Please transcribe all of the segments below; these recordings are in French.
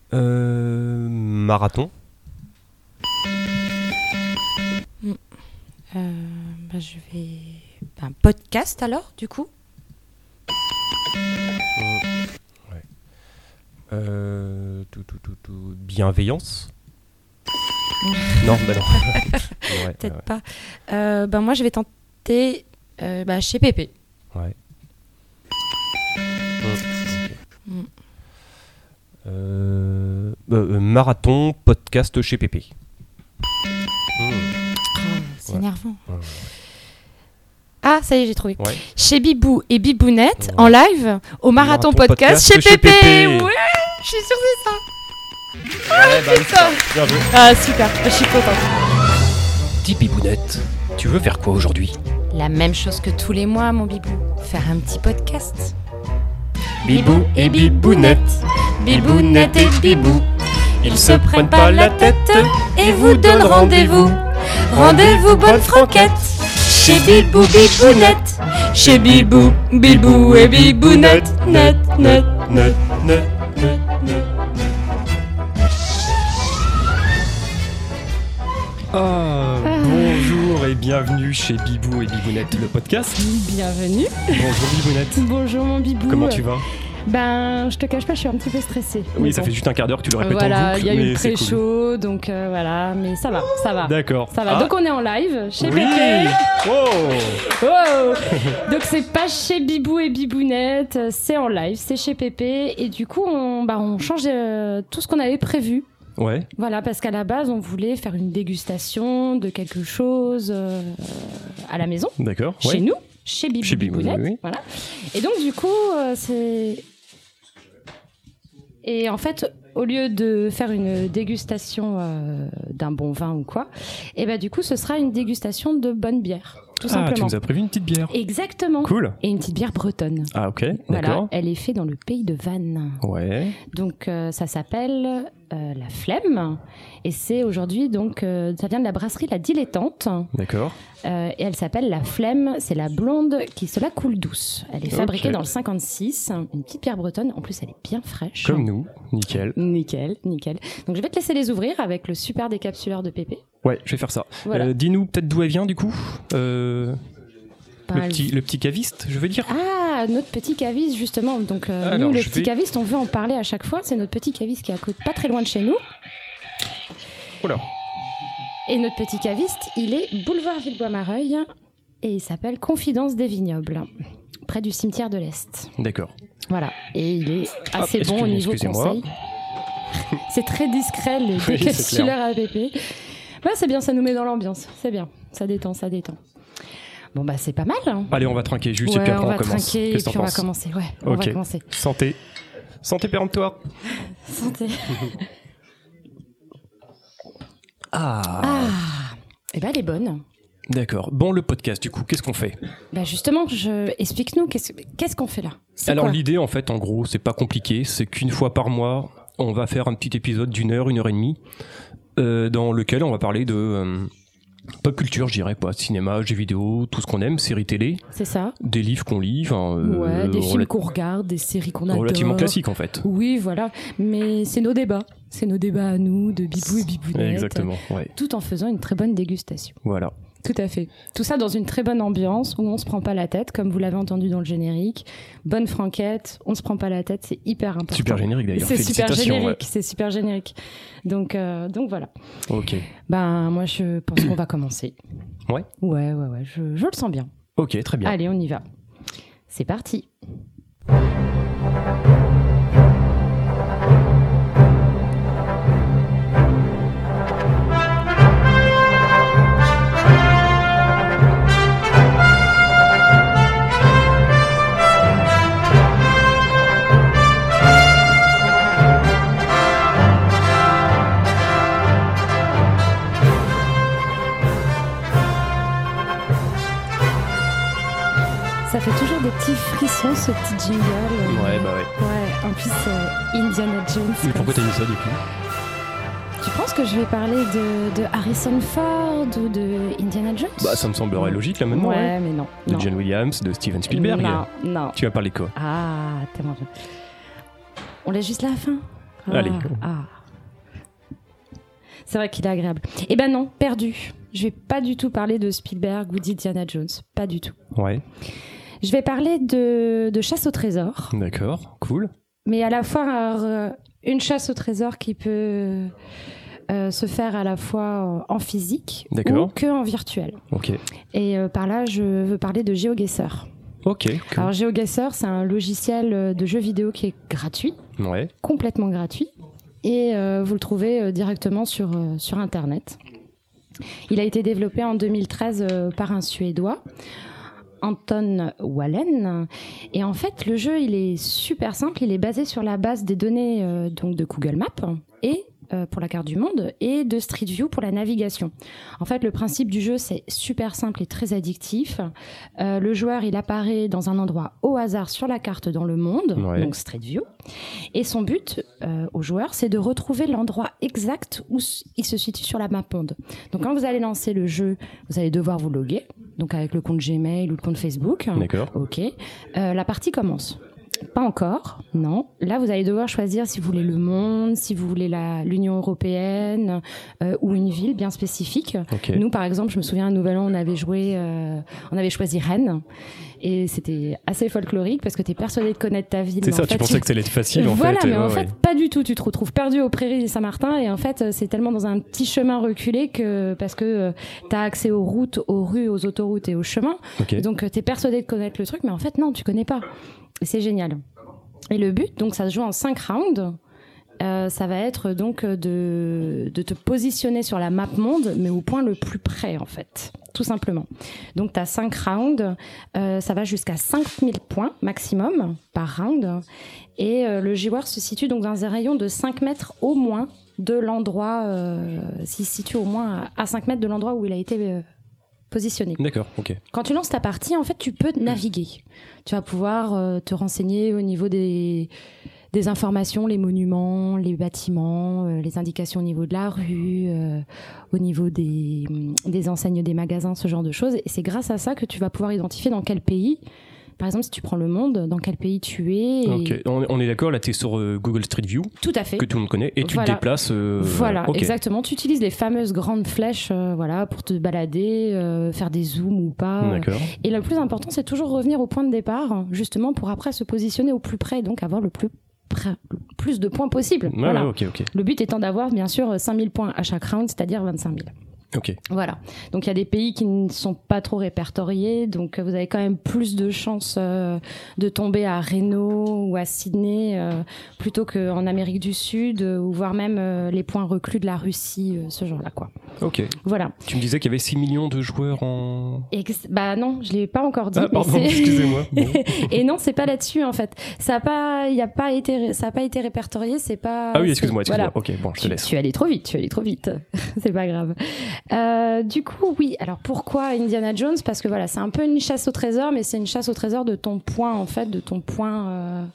Marathon. Je vais... Un podcast alors, du coup. Bienveillance. Non, bah non. Ouais, Peut-être pas. Moi, je vais tenter chez Pépé. Ouais. Marathon, podcast chez Pépé. C'est énervant. Ah, ça y est, j'ai trouvé. Ouais. Chez Bibou et Bibounette, en live, au Marathon Podcast chez chez Pépé. Pépé. Ouais, je suis sûre que c'est ça. Putain. Bien joué. Ah, super, je suis contente. Dis Bibounette, tu veux faire quoi aujourd'hui? La même chose que tous les mois, mon Bibou. Faire un petit podcast. Bibou et Bibounette. Bibounette et Bibou. Ils se prennent pas la tête et vous donnent rendez-vous. Rendez-vous, bonne franquette. Chez Bibou, Bibounette. Chez Bibou, Bibou et Bibounette. Net. Bonjour et bienvenue chez Bibou et Bibounette, le podcast. Bienvenue. Bonjour Bibounette. Bonjour mon Bibou. Comment tu vas? Je te cache pas, je suis un petit peu stressée. Oui, ça fait juste un quart d'heure que tu le répètes en voilà, boucle. il y a eu mais le c'est cool. pré-show, donc voilà, mais ça va. D'accord. Ça va. Ah. Donc on est en live chez Oui. Pépé. Oh. Donc c'est pas chez Bibou et Bibounette, c'est en live, c'est chez Pépé, et du coup on change tout ce qu'on avait prévu. Ouais. Voilà, parce qu'à la base on voulait faire une dégustation de quelque chose à la maison, D'accord. chez nous, chez Bibou Chez et Bibou, Bibounette. oui. Voilà. Et donc du coup c'est... Et en fait, au lieu de faire une dégustation d'un bon vin ou quoi, et du coup, ce sera une dégustation de bonne bière, tout simplement. Tu nous as prévu une petite bière. Exactement. Cool. Et une petite bière bretonne. Ah ok, Voilà, d'accord. elle est faite dans le pays de Vannes. Ouais. Donc ça s'appelle la Flemme, et c'est aujourd'hui donc ça vient de la brasserie La Dilettante. D'accord. Et elle s'appelle la Flemme, c'est la blonde qui se la coule douce. Elle est fabriquée dans le 56, une petite bière bretonne, en plus elle est bien fraîche. Comme nous, nickel. Nickel. Donc je vais te laisser les ouvrir avec le super décapsuleur de Pépé. Ouais, je vais faire ça. Voilà. Dis-nous peut-être d'où elle vient du coup. Le Bah, petit caviste, je veux dire. Ah, notre petit caviste justement. Donc Alors, nous, le je petit vais- caviste, on veut en parler à chaque fois. C'est notre petit caviste qui est à côté, pas très loin de chez nous. Oula. Et notre petit caviste, il est boulevard Villebois-Mareuil et il s'appelle Confidence des Vignobles, près du cimetière de l'Est. D'accord. Voilà. Et il est assez bon au niveau excusez-moi. conseil. C'est très discret le Oui, décapsuleur à Pépé. Ouais, c'est bien, ça nous met dans l'ambiance. C'est bien, ça détend. Bon c'est pas mal. Hein. Allez, on va trinquer juste et Ouais, puis après on on va commence. trinquer et Qu'est-ce que puis t'en on va penses? commencer. Ouais, on Ok. va commencer. Santé péremptoire. Santé. Ah. Elle est bonne. D'accord. Bon, le podcast du coup, qu'est-ce qu'on fait? Justement, explique-nous qu'est-ce qu'on fait là. C'est Alors quoi l'idée en fait, en gros, c'est pas compliqué, c'est qu'une fois par mois, on va faire un petit épisode d'une heure et demie, dans lequel on va parler de pop culture, je dirais, quoi, cinéma, jeux vidéo, tout ce qu'on aime, séries télé, C'est ça. des livres qu'on lit, Des films qu'on regarde, des séries qu'on adore. relativement classiques en fait. Oui, voilà. Mais c'est nos débats. C'est nos débats à nous, de Bibou et Bibounette. Exactement, ouais. Tout en faisant une très bonne dégustation. Voilà. Tout à fait. Tout ça dans une très bonne ambiance où on se prend pas la tête, comme vous l'avez entendu dans le générique. Bonne franquette, on se prend pas la tête, c'est hyper important. Super générique d'ailleurs. C'est super Félicitations. générique, c'est super générique. Donc voilà. Ouais. Ok. Moi je pense qu'on va commencer. Ouais. Ouais, je le sens bien. Ok, très bien. Allez, on y va. C'est parti. Ça fait toujours des petits frissons, ce petit jingle. Ouais, bah ouais. Ouais, en plus, Indiana Jones. Mais pourquoi t'as mis ça du coup? Tu penses que je vais parler de Harrison Ford ou de Indiana Jones? Bah, ça me semblerait logique là maintenant. Ouais, mais non. De non. John Williams, de Steven Spielberg. Non. Tu vas parler quoi? Ah, tellement bien. On laisse juste la fin. Allez. C'est vrai qu'il est agréable. Eh ben non, perdu. Je vais pas du tout parler de Spielberg ou d'Indiana Jones. Pas du tout. Ouais. Je vais parler de chasse au trésor. D'accord, cool. Mais à la fois une chasse au trésor qui peut se faire à la fois en physique ou que en virtuel. Ok. Et par là, je veux parler de GeoGuessr. Ok. Cool. Alors GeoGuessr, c'est un logiciel de jeu vidéo qui est gratuit, complètement gratuit, et vous le trouvez directement sur Internet. Il a été développé en 2013 par un Suédois, Anton Wallen. Et en fait, le jeu, il est super simple. Il est basé sur la base des données donc de Google Maps et pour la carte du monde et de Street View pour la navigation. En fait, le principe du jeu, c'est super simple et très addictif. Le joueur, il apparaît dans un endroit au hasard sur la carte dans le monde, donc Street View. Et son but au joueur, c'est de retrouver l'endroit exact où il se situe sur la map monde. Donc, quand vous allez lancer le jeu, vous allez devoir vous loguer, donc avec le compte Gmail ou le compte Facebook. D'accord. Ok. La partie commence. Pas encore, non. Là, vous allez devoir choisir si vous voulez le monde, si vous voulez l'Union européenne ou une ville bien spécifique. Okay. Nous, par exemple, je me souviens, à Nouvel An, on avait choisi Rennes. Et c'était assez folklorique parce que tu es persuadé de connaître ta ville. C'est ça, tu pensais que ça allait être facile en fait. Voilà, mais en fait, pas du tout. Tu te retrouves perdu aux prairies de Saint-Martin et en fait, c'est tellement dans un petit chemin reculé parce que tu as accès aux routes, aux rues, aux autoroutes et aux chemins. Okay. Donc, tu es persuadé de connaître le truc, mais en fait, non, tu connais pas. Et c'est génial. Et le but, donc, ça se joue en 5 rounds. Ça va être donc de te positionner sur la map monde, mais au point le plus près, en fait, tout simplement. Donc, tu as 5 rounds, ça va jusqu'à 5000 points maximum par round, et le joueur se situe donc dans un rayon de 5 mètres au moins de l'endroit, s'il se situe au moins à 5 mètres de l'endroit où il a été positionné. D'accord, ok. Quand tu lances ta partie, en fait, tu peux naviguer. Tu vas pouvoir te renseigner au niveau des informations, les monuments, les bâtiments, les indications au niveau de la rue, au niveau des enseignes des magasins, ce genre de choses. Et c'est grâce à ça que tu vas pouvoir identifier dans quel pays, par exemple, si tu prends le monde, dans quel pays tu es. Ok, on est d'accord, là tu es sur Google Street View. Tout à fait. Que tout le monde connaît, et tu te déplaces. Voilà, exactement. Tu utilises les fameuses grandes flèches pour te balader, faire des zooms ou pas. D'accord. Et le plus important, c'est toujours revenir au point de départ, justement, pour après se positionner au plus près, donc avoir le plus de points possible. Voilà. Ok. Le but étant d'avoir, bien sûr, 5000 points à chaque round, c'est-à-dire 25 000. Ok. Voilà. Donc, il y a des pays qui ne sont pas trop répertoriés. Donc, vous avez quand même plus de chances de tomber à Reno ou à Sydney plutôt qu'en Amérique du Sud ou voire même les points reclus de la Russie, ce genre-là, quoi. Ok. Voilà. Tu me disais qu'il y avait 6 millions de joueurs en... Bah non, je l'ai pas encore dit. Ah, pardon, excusez-moi. Bon. Et non, c'est pas là-dessus, en fait. Ça a pas été répertorié, c'est pas... Ah oui, excuse-moi. Voilà. Ok, bon, je te laisse. Tu es allé trop vite. C'est pas grave. Du coup, oui. Alors, pourquoi Indiana Jones ? Parce que voilà, c'est un peu une chasse au trésor, mais c'est une chasse au trésor de ton point, en fait, de ton point...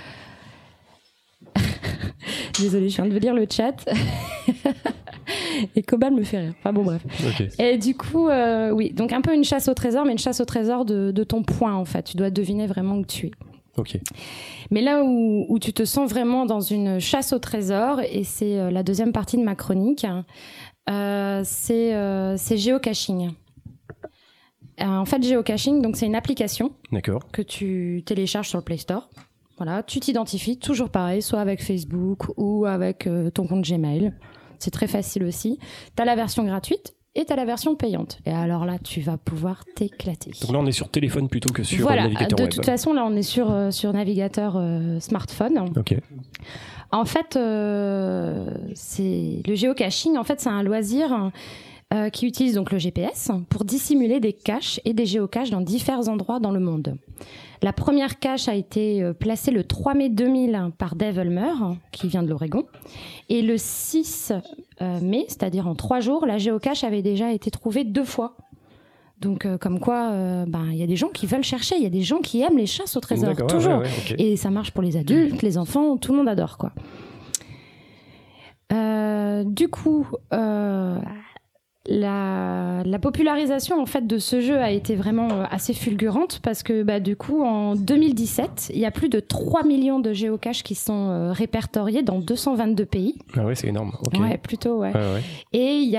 Désolée, je viens de lire le chat. Et Cobal me fait rire. Enfin bon, bref. Okay. Et du coup, oui, donc un peu une chasse au trésor, mais une chasse au trésor de ton point, en fait. Tu dois deviner vraiment où tu es. Ok. Mais là où tu te sens vraiment dans une chasse au trésor, et c'est la deuxième partie de ma chronique, c'est géocaching. En fait, géocaching, donc c'est une application que tu télécharges sur le Play Store. Voilà, tu t'identifies, toujours pareil, soit avec Facebook ou avec ton compte Gmail. C'est très facile aussi. Tu as la version gratuite et tu as la version payante. Et alors là, tu vas pouvoir t'écler. Donc là, on est sur téléphone plutôt que sur navigateur web. De toute façon, là, on est sur navigateur smartphone. Ok. En fait, c'est le géocaching. En fait, c'est un loisir qui utilise donc le GPS pour dissimuler des caches et des géocaches dans différents endroits dans le monde. La première cache a été placée le 3 mai 2000 par Dave Ulmer, qui vient de l'Oregon. Et le 6 mai, c'est-à-dire en 3 jours, la géocache avait déjà été trouvée 2 fois. Donc, comme quoi, y a des gens qui veulent chercher, il y a des gens qui aiment les chasses au trésor, toujours. Okay. Et ça marche pour les adultes, les enfants, tout le monde adore, quoi. Du coup... La popularisation en fait de ce jeu a été vraiment assez fulgurante parce que du coup en 2017 il y a plus de 3 millions de géocaches qui sont répertoriés dans 222 pays. Ah ouais, c'est énorme. Okay. Ouais, plutôt ouais. Et il y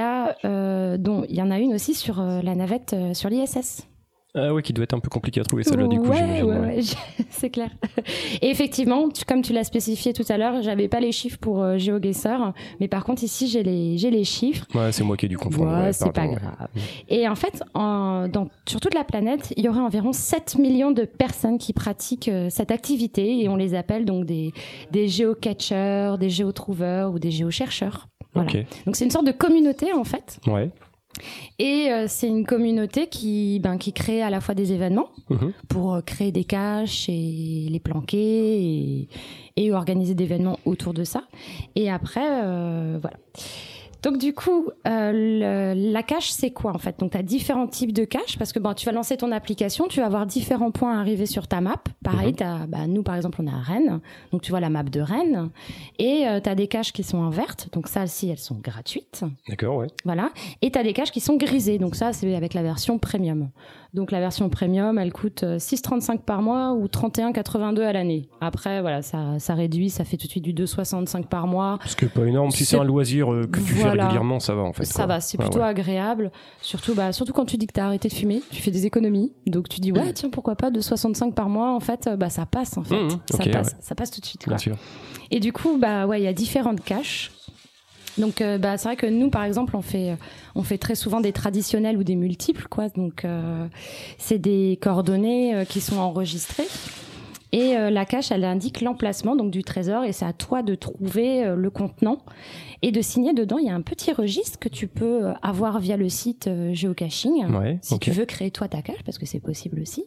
en a une aussi sur la navette sur l'ISS. Ah oui, qui doit être un peu compliqué à trouver celle-là du coup. Ouais, c'est clair. Et effectivement, comme tu l'as spécifié tout à l'heure, j'avais pas les chiffres pour GeoGuessr, mais par contre ici j'ai les chiffres. Ouais, c'est moi qui ai dû confondre. Ouais, c'est pas grave. Et en fait, sur toute la planète, il y aurait environ 7 millions de personnes qui pratiquent cette activité et on les appelle donc des géocatcheurs, des géotrouveurs ou des géochercheurs. Voilà. Okay. Donc c'est une sorte de communauté en fait. Ouais. Et c'est une communauté qui crée à la fois des événements pour créer des caches et les planquer et organiser des événements autour de ça. Et après, voilà. Donc du coup, la cache, c'est quoi en fait ? Donc tu as différents types de caches parce que tu vas lancer ton application, tu vas avoir différents points arrivés sur ta map. Pareil, nous par exemple, on est à Rennes, donc tu vois la map de Rennes. Et tu as des caches qui sont en verte, donc ça aussi, elles sont gratuites. D'accord, ouais. Voilà. Et tu as des caches qui sont grisées, donc ça, c'est avec la version premium. Donc la version premium, elle coûte 6,35 par mois ou 31,82 à l'année. Après, voilà, ça réduit, ça fait tout de suite du 2,65 par mois. Ce qui n'est pas énorme. Si c'est un loisir que tu fais régulièrement, ça va en fait. Ça va, c'est plutôt agréable. Surtout quand tu dis que tu as arrêté de fumer, tu fais des économies. Donc tu dis, tiens, pourquoi pas 2,65 par mois, en fait, ça passe en fait. Ça passe tout de suite. Quoi. Bien sûr. Et du coup, il y a différentes caches. Donc c'est vrai que nous par exemple on fait très souvent des traditionnels ou des multiples quoi. Donc c'est des coordonnées qui sont enregistrées et la cache elle indique l'emplacement donc du trésor et c'est à toi de trouver le contenant et de signer dedans. Il y a un petit registre que tu peux avoir via le site Geocaching si tu veux créer toi ta cache parce que c'est possible aussi.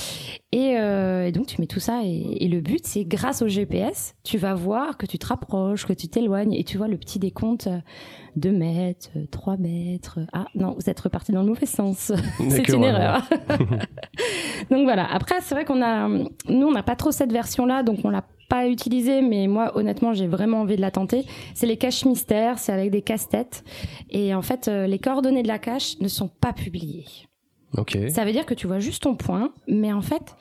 Et donc tu mets tout ça et le but c'est grâce au GPS tu vas voir que tu te rapproches, que tu t'éloignes et tu vois le petit décompte 2 mètres, 3 mètres. Ah non, vous êtes reparti dans le mauvais sens. C'est une erreur. Donc voilà. Après c'est vrai nous on n'a pas trop cette version là donc on l'a pas utilisée, mais moi honnêtement j'ai vraiment envie de la tenter. C'est les caches mystères, c'est avec des casse-têtes et en fait les coordonnées de la cache ne sont pas publiées. Okay. Ça veut dire que tu vois juste ton point, mais en fait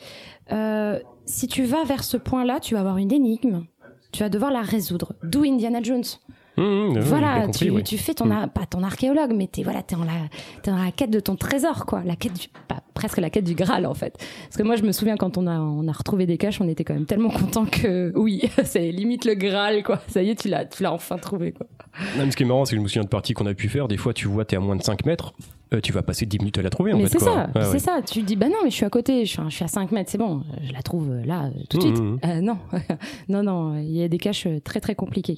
si tu vas vers ce point là tu vas avoir une énigme, tu vas devoir la résoudre. D'où Indiana Jones. Voilà, compris, tu fais pas ton archéologue, mais t'es dans la quête de ton trésor, quoi. Presque la quête du Graal, en fait. Parce que moi, je me souviens quand on a retrouvé des caches, on était quand même tellement contents que, c'est limite le Graal, quoi. Ça y est, tu l'as enfin trouvé, quoi. Non, mais ce qui est marrant, c'est que je me souviens de parties qu'on a pu faire. Des fois, tu vois, t'es à moins de 5 mètres. Tu vas passer 10 minutes à la trouver, en fait. C'est ça, c'est ça. Tu te dis, non, mais je suis à côté, je suis à 5 mètres, c'est bon, je la trouve là, tout de suite. Non, il y a des caches très, très compliquées.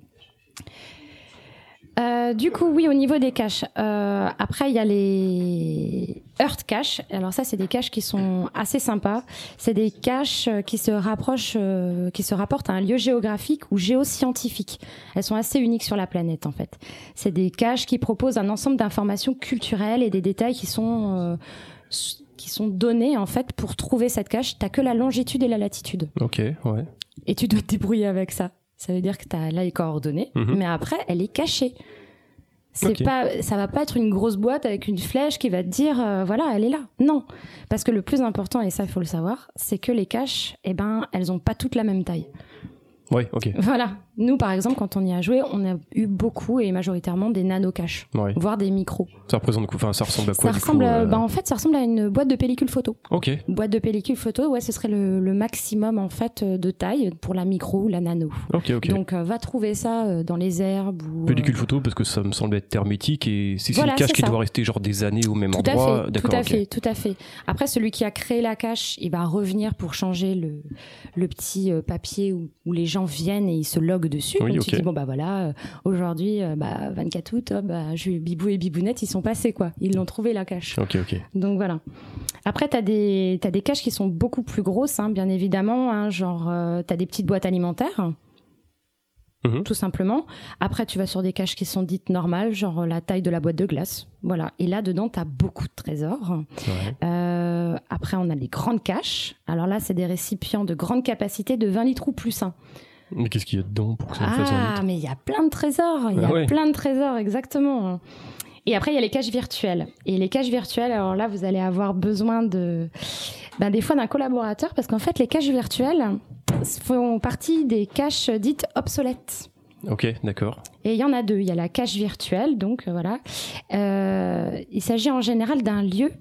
Du coup, oui, au niveau des caches. Après, il y a les Earth Caches. Alors ça, c'est des caches qui sont assez sympas. C'est des caches qui se rapportent à un lieu géographique ou géoscientifique. Elles sont assez uniques sur la planète, en fait. C'est des caches qui proposent un ensemble d'informations culturelles et des détails qui sont donnés, en fait, pour trouver cette cache. T'as que la longitude et la latitude. Ok, ouais. Et tu dois te débrouiller avec ça. Ça veut dire que t'as là les coordonnées, mais après, elle est cachée. Ça va pas être une grosse boîte avec une flèche qui va te dire, voilà, elle est là. Non. Parce que le plus important, et ça, il faut le savoir, c'est que les caches, elles ont pas toutes la même taille. Oui, ok. Voilà. Nous, par exemple, quand on y a joué, on a eu beaucoup et majoritairement des nano-caches, voire des micros. Ça représente quoi ? Enfin, ça ressemble à quoi En fait, ça ressemble à une boîte de pellicule photo. Ok. Une boîte de pellicule photo, ce serait le maximum en fait de taille pour la micro ou la nano. Ok. Donc, va trouver ça dans les herbes ou. Pellicule photo parce que ça me semble être hermétique et c'est une cache qui doit rester genre des années au même endroit. Tout à fait. Après, celui qui a créé la cache, il va revenir pour changer le petit papier où les gens viennent et ils se loguent dessus. Donc tu dis voilà, aujourd'hui 24 août, Bibou et Bibounette ils sont passés quoi, ils l'ont trouvé la cache. Ok. Donc voilà. Après t'as des caches qui sont beaucoup plus grosses bien évidemment, genre t'as des petites boîtes alimentaires. Tout simplement. Après, tu vas sur des caches qui sont dites normales, genre la taille de la boîte de glace. Voilà. Et là, dedans, t'as beaucoup de trésors. Après, on a les grandes caches. Alors là, c'est des récipients de grande capacité de 20 litres ou plus. Mais qu'est-ce qu'il y a dedans pour que ça fasse 20 litres ? Mais il y a plein de trésors. Il y a plein de trésors, exactement. Et après, il y a les caches virtuelles. Et les caches virtuelles, alors là, vous allez avoir besoin des fois d'un collaborateur, parce qu'en fait, les caches virtuelles font partie des caches dites obsolètes. Ok, d'accord. Et il y en a 2. Il y a la cache virtuelle, donc voilà. Il s'agit en général d'un lieu.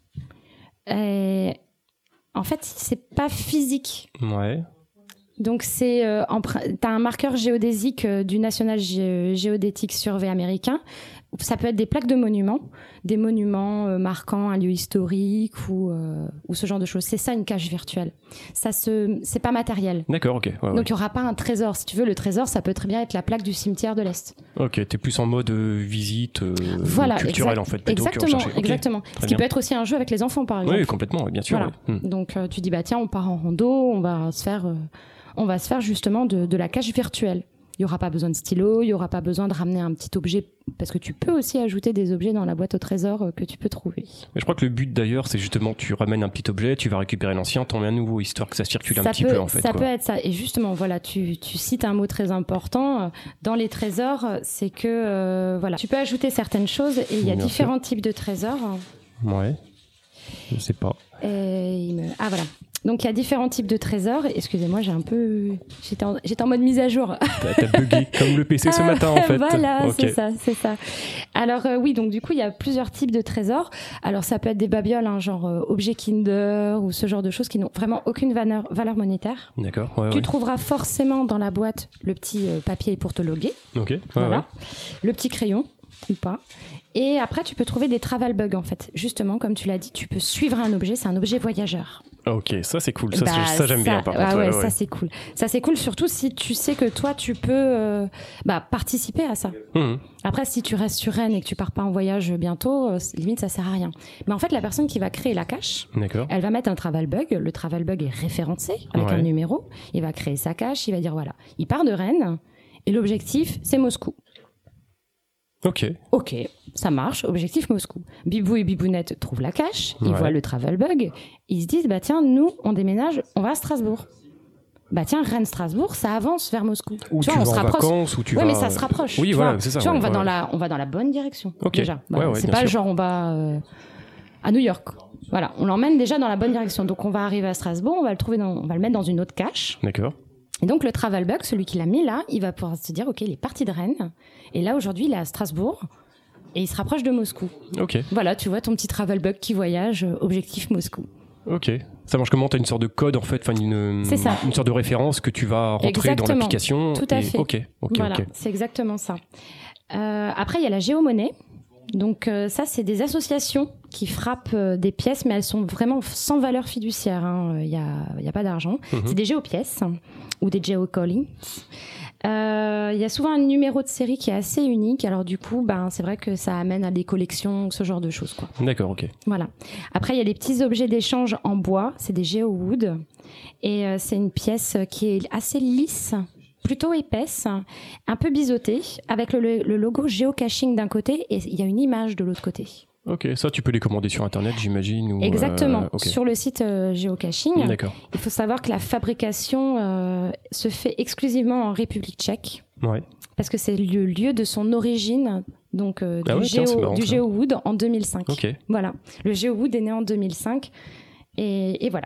En fait, c'est pas physique. Ouais. Donc, t'as un marqueur géodésique du National Geodetic Survey américain. Ça peut être des plaques de monuments, des monuments marquant un lieu historique ou ce genre de choses. C'est ça une cache virtuelle. C'est pas matériel. D'accord, ok. Ouais, donc il n'y aura pas un trésor. Si tu veux, le trésor, ça peut très bien être la plaque du cimetière de l'Est. Ok, t'es plus en mode visite culturelle en fait. Exactement, okay, exactement. Ce qui peut être aussi un jeu avec les enfants, par exemple. Oui, complètement, bien sûr. Voilà. Donc tu dis, tiens, on part en rando, on va se faire justement de la cache virtuelle. Il n'y aura pas besoin de stylo, il n'y aura pas besoin de ramener un petit objet, parce que tu peux aussi ajouter des objets dans la boîte au trésor que tu peux trouver. Mais je crois que le but d'ailleurs, c'est justement, tu ramènes un petit objet, tu vas récupérer l'ancien, t'en mets un nouveau, histoire que ça circule un petit peu en fait. Ça peut être ça. Et justement, voilà, tu cites un mot très important. Dans les trésors, c'est que tu peux ajouter certaines choses et il y a différents types de trésors. Ouais. Je sais pas. Ah voilà. Donc il y a différents types de trésors. Excusez-moi, j'étais en mode mise à jour. T'as bugué comme le PC ce matin en fait. Voilà, okay. c'est ça. Alors oui, donc du coup il y a plusieurs types de trésors. Alors ça peut être des babioles, genre objets Kinder ou ce genre de choses qui n'ont vraiment aucune valeur monétaire. D'accord. Tu trouveras forcément dans la boîte le petit papier pour te loguer. Ok. Voilà. Le petit crayon ou pas. Et après tu peux trouver des travel bugs en fait. Justement, comme tu l'as dit, tu peux suivre un objet. C'est un objet voyageur. Ok, ça c'est cool, ça j'aime bien par contre. Ouais. Ça c'est cool. Ça c'est cool surtout si tu sais que toi tu peux participer à ça. Après si tu restes sur Rennes et que tu pars pas en voyage bientôt, limite ça sert à rien. Mais en fait la personne qui va créer la cache, elle va mettre un travel bug, le travel bug est référencé avec un numéro, il va créer sa cache, il va dire voilà, il part de Rennes et l'objectif c'est Moscou. Ok, ça marche, objectif Moscou. Bibou et Bibounette trouvent la cache, ils voient le travel bug, ils se disent tiens, nous on déménage, on va à Strasbourg. Tiens, Rennes-Strasbourg, ça avance vers Moscou. Ou tu vas en vacances, ou tu vas... mais ça se rapproche. Oui, voilà, c'est ça. Tu vois, on va dans la bonne direction, déjà. Voilà. C'est pas genre on va à New York. Voilà, on l'emmène déjà dans la bonne direction. Donc on va arriver à Strasbourg, on va le mettre dans une autre cache. D'accord. Et donc, le travel bug, celui qui l'a mis là, il va pouvoir se dire, OK, il est parti de Rennes. Et là, aujourd'hui, il est à Strasbourg. Et il se rapproche de Moscou. OK. Voilà, tu vois ton petit travel bug qui voyage, objectif Moscou. OK. Ça marche comment ? Tu as une sorte de code, en fait, une sorte de référence que tu vas rentrer dans l'application. Tout à fait. OK. Voilà, c'est exactement ça. Après, il y a la géomonnaie. Donc ça, c'est des associations qui frappent des pièces, mais elles sont vraiment sans valeur fiduciaire. Il y a pas d'argent. C'est des géopièces ou des geocoins. Il y a souvent un numéro de série qui est assez unique. Alors du coup, c'est vrai que ça amène à des collections, ce genre de choses, quoi. D'accord, ok. Voilà. Après, il y a des petits objets d'échange en bois. C'est des GeoWood. Et c'est une pièce qui est assez lisse, plutôt épaisse, un peu biseautée, avec le logo géocaching d'un côté et il y a une image de l'autre côté. Ok, ça tu peux les commander sur internet, j'imagine, ou Exactement, sur le site géocaching. D'accord. Il faut savoir que la fabrication se fait exclusivement en République tchèque. Ouais. Parce que c'est le lieu de son origine, donc du GeoWood en 2005. Ok. Voilà, le GeoWood est né en 2005 et voilà.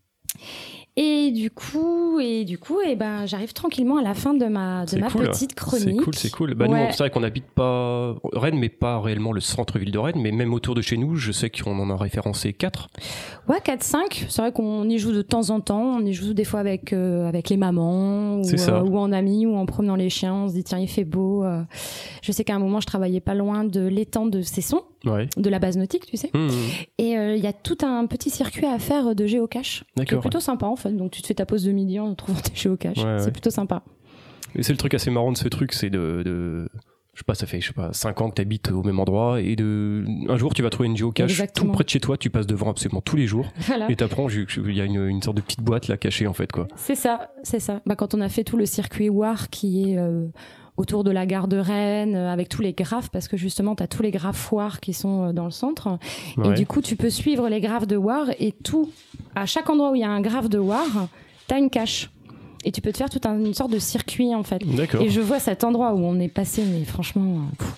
Et du coup, j'arrive tranquillement à la fin de ma petite chronique. C'est cool. Nous, c'est vrai qu'on n'habite pas Rennes, mais pas réellement le centre-ville de Rennes, mais même autour de chez nous, je sais qu'on en a référencé 4. Ouais, 4-5. C'est vrai qu'on y joue de temps en temps. On y joue des fois avec les mamans, ou en amis, ou en promenant les chiens. On se dit, tiens, il fait beau. Je sais qu'à un moment, je travaillais pas loin de l'étang de Cesson, de la base nautique, tu sais. Et il y a tout un petit circuit à faire de géocache. D'accord. Qui est plutôt sympa, en fait. Donc tu te fais ta pause de midi en trouvant tes géocaches. C'est plutôt sympa. Et c'est le truc assez marrant de ce truc, c'est de je sais pas, ça fait 5 ans que tu habites au même endroit et un jour tu vas trouver une géocache tout près de chez toi, tu passes devant absolument tous les jours et t'apprends il y a une sorte de petite boîte là cachée en fait, quoi. C'est ça. Quand on a fait tout le circuit WAR qui est autour de la gare de Rennes, avec tous les graphes, parce que justement, tu as tous les graphes WAR qui sont dans le centre. Et du coup, tu peux suivre les graphes de WAR et à chaque endroit où il y a un graphe de WAR, tu as une cache. Et tu peux te faire toute une sorte de circuit, en fait. D'accord. Et je vois cet endroit où on est passé, mais franchement,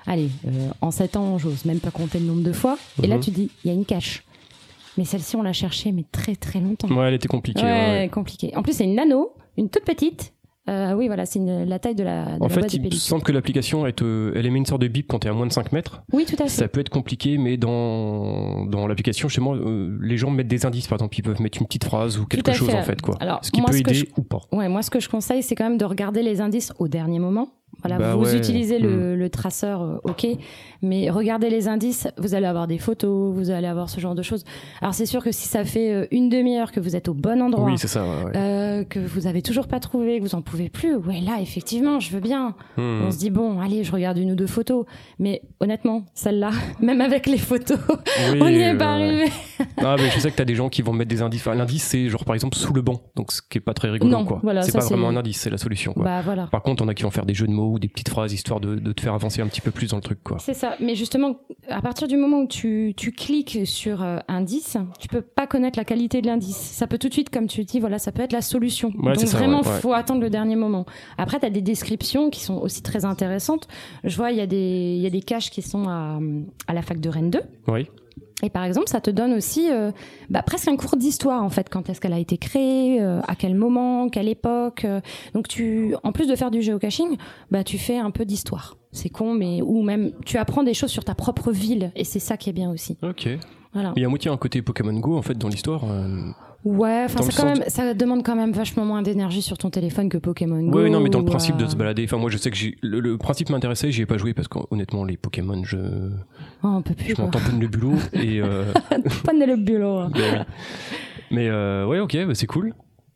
allez, en 7 ans, j'ose même pas compter le nombre de fois. Et là, tu dis, il y a une cache. Mais celle-ci, on l'a cherchée, mais très très longtemps. Ouais, elle était compliquée. Ouais, compliquée. En plus, c'est une nano, une toute petite. Oui, voilà, c'est la taille de la En boîte fait, de il me semble que l'application, elle émet une sorte de bip quand tu es à moins de 5 mètres. Oui, tout à fait. Ça peut être compliqué, mais dans l'application, chez moi, les gens mettent des indices. Par exemple, ils peuvent mettre une petite phrase ou quelque chose, en fait, quoi. Alors, ce qui peut aider ou pas. Ouais, moi, ce que je conseille, c'est quand même de regarder les indices au dernier moment. Voilà, bah vous ouais. utilisez le traceur, ok, mais regardez les indices, vous allez avoir des photos, vous allez avoir ce genre de choses. Alors c'est sûr que si ça fait une demi-heure que vous êtes au bon endroit, oui, c'est ça, ouais. que vous avez toujours pas trouvé, que vous en pouvez plus, ouais, là effectivement, je veux bien. On se dit bon, allez, je regarde 1 ou 2 photos, mais honnêtement, celle-là, même avec les photos, oui, on n'y est pas arrivé. Ah, mais je sais que t'as des gens qui vont mettre des indices. Enfin, l'indice, c'est genre par exemple sous le banc, donc ce qui est pas très rigolo, non, quoi. Voilà, c'est ça, pas vraiment un indice, c'est la solution, quoi. Bah, voilà. Par contre, on a qui vont faire des jeux de mots ou des petites phrases histoire de te faire avancer un petit peu plus dans le truc, quoi. C'est ça, mais justement, à partir du moment où tu cliques sur indice, tu peux pas connaître la qualité de l'indice. Ça peut tout de suite, comme tu dis, voilà, ça peut être la solution. Ouais, donc ça, vraiment, ouais. Faut attendre le dernier moment. Après, t'as des descriptions qui sont aussi très intéressantes. Je vois, il y a des caches qui sont à la fac de Rennes 2. Oui. Et par exemple, ça te donne aussi presque un cours d'histoire, en fait. Quand est-ce qu'elle a été créée, à quel moment, quelle époque. Donc, en plus de faire du géocaching, tu fais un peu d'histoire. C'est con, mais ou même tu apprends des choses sur ta propre ville. Et c'est ça qui est bien aussi. Ok. Voilà. Il y a à moitié un côté Pokémon Go, en fait, dans l'histoire. Ouais, enfin ça demande quand même vachement moins d'énergie sur ton téléphone que Pokémon Go. Ouais, non, mais dans le principe de se balader. Enfin, moi, je sais que le principe m'intéressait, j'y ai pas joué parce qu'honnêtement, les Pokémon, on peut plus. Je m'en tamponne le bulot et. Pas le bulot. Mais ouais, ok, c'est cool.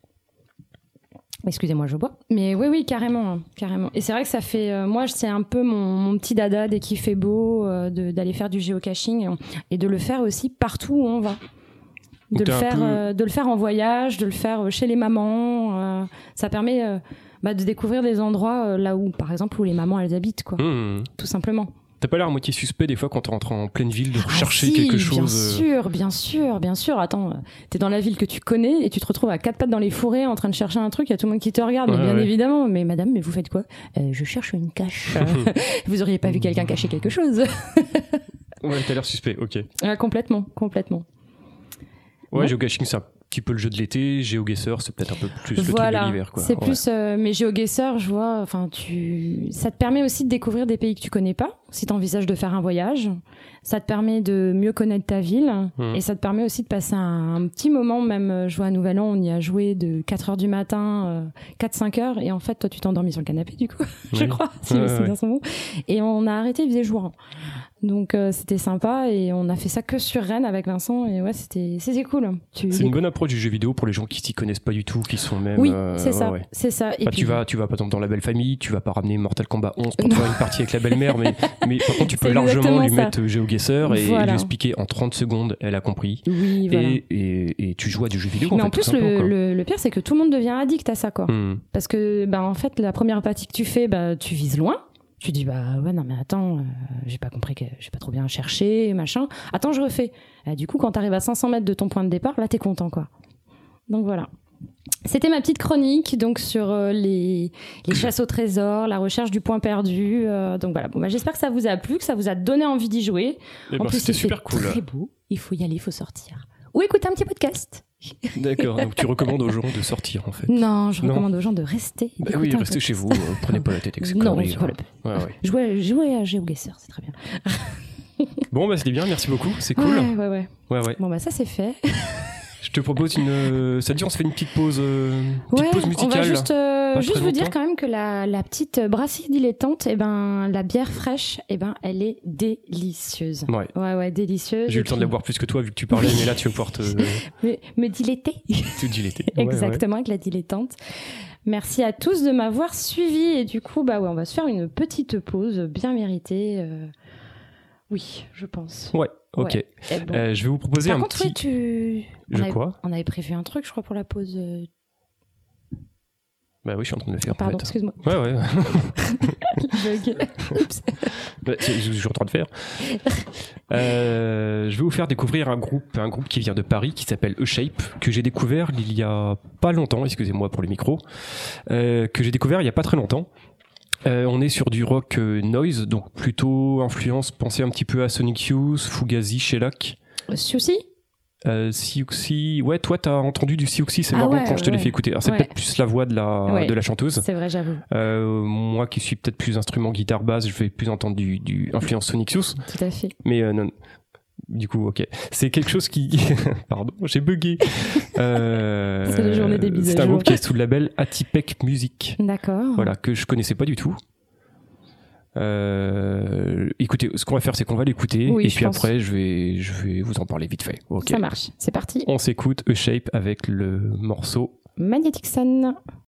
Excusez-moi, je bois. Mais oui, carrément. Et c'est vrai que ça fait... moi, c'est un peu mon petit dada dès qu'il fait beau, d'aller faire du géocaching et de le faire aussi partout où on va. De le faire en voyage, de le faire chez les mamans. Ça permet de découvrir des endroits là où, par exemple, où les mamans, elles habitent, quoi. Tout simplement. T'as pas l'air à moitié suspect des fois quand tu rentres en pleine ville de rechercher quelque chose. Bien sûr. Attends, t'es dans la ville que tu connais et tu te retrouves à 4 pattes dans les fourrés en train de chercher un truc, il y a tout le monde qui te regarde, mais bien évidemment. Mais madame, mais vous faites quoi ? Je cherche une cache. Vous auriez pas vu quelqu'un cacher quelque chose ? Ouais, t'as l'air suspect, ok. Complètement. Ouais, géocaching, c'est un petit peu le jeu de l'été. GeoGuessr, c'est peut-être un peu plus le truc de l'hiver, quoi. C'est plus, mais GeoGuessr, je vois, ça te permet aussi de découvrir des pays que tu connais pas, si tu envisages de faire un voyage. Ça te permet de mieux connaître ta ville, et ça te permet aussi de passer un petit moment, même, je vois à Nouvel An, on y a joué de 4h du matin, 4-5 heures, et en fait, toi, tu t'es endormi sur le canapé, du coup, je crois, si c'est bien son mot. Et on a arrêté, il faisait jour. Donc c'était sympa et on a fait ça que sur Rennes avec Vincent et ouais c'était cool. C'est une bonne approche du jeu vidéo pour les gens qui s'y connaissent pas du tout, qui sont même. Oui, c'est ça, c'est ça. Et puis, tu vas par exemple dans La Belle Famille, tu vas pas ramener Mortal Kombat 11 pour faire une partie avec la belle-mère, mais par contre tu peux largement lui mettre GeoGuessr et lui expliquer en 30 secondes, elle a compris. Oui, voilà. Et tu joues à du jeu vidéo. Mais en plus le pire c'est que tout le monde devient addict à ça, quoi. Parce que en fait la première partie que tu fais, tu vises loin. Tu dis ouais non mais attends, j'ai pas compris, que j'ai pas trop bien cherché, machin. Attends, je refais. Du coup quand t'arrives à 500 mètres de ton point de départ, là t'es content, quoi. Donc voilà. C'était ma petite chronique donc sur les chasses au trésor, la recherche du point perdu. Donc voilà. Bon, j'espère que ça vous a plu, que ça vous a donné envie d'y jouer. En plus c'était super cool. Très beau. Il faut y aller, il faut sortir. Ou écouter un petit podcast. D'accord, donc tu recommandes aux gens de sortir en fait. Non, je recommande aux gens de rester. Oui, restez chez vous, prenez pas la tête avec ces conneries. Non, Jouez à GeoGuessr, c'est très bien. Bon, c'était bien, merci beaucoup, c'est cool. Ouais. Bon, ça c'est fait. Je te propose ça dit on se fait une petite pause, pause musicale. On va juste vous dire quand même que la petite brasserie dilettante, la bière fraîche, elle est délicieuse. Ouais, délicieuse. J'ai eu le temps de la boire plus que toi vu que tu parlais, mais là tu vas pouvoir te... me diletter. Te diletter. Exactement, avec la dilettante. Merci à tous de m'avoir suivi et du coup, on va se faire une petite pause bien méritée. Oui, je pense. Ouais, ok. Bon. Je vais vous proposer Par contre, petit... On avait prévu un truc, je crois, pour la pause. Bah oui, je suis en train de le faire. Pardon, en fait. Excuse-moi. Ouais. Oups. Je suis en train de faire. Je vais vous faire découvrir un groupe qui vient de Paris, qui s'appelle E-Shape, que j'ai découvert il y a pas longtemps, excusez-moi pour le micro, que j'ai découvert il y a pas très longtemps. On est sur du rock noise, donc plutôt influence, pensez un petit peu à Sonic Youth, Fugazi, Shellac. Siouxsie Siouxsie, ouais, toi t'as entendu du Siouxsie, c'est marrant quand je te l'ai fait écouter. Alors c'est peut-être plus la voix de la chanteuse. C'est vrai, j'avoue. Moi qui suis peut-être plus instrument guitare basse, je vais plus entendre du influence Sonic Youth. Tout à fait. Mais non. Du coup, ok. C'est quelque chose qui... Pardon, j'ai bugué. C'est la journée des mises à jour. C'est un groupe qui est sous le label Atipec Music. D'accord. Voilà, que je connaissais pas du tout. Écoutez, ce qu'on va faire, c'est qu'on va l'écouter. Et puis après, je vais vous en parler vite fait. Okay. Ça marche, c'est parti. On s'écoute A Shape avec le morceau Magnetic Sun.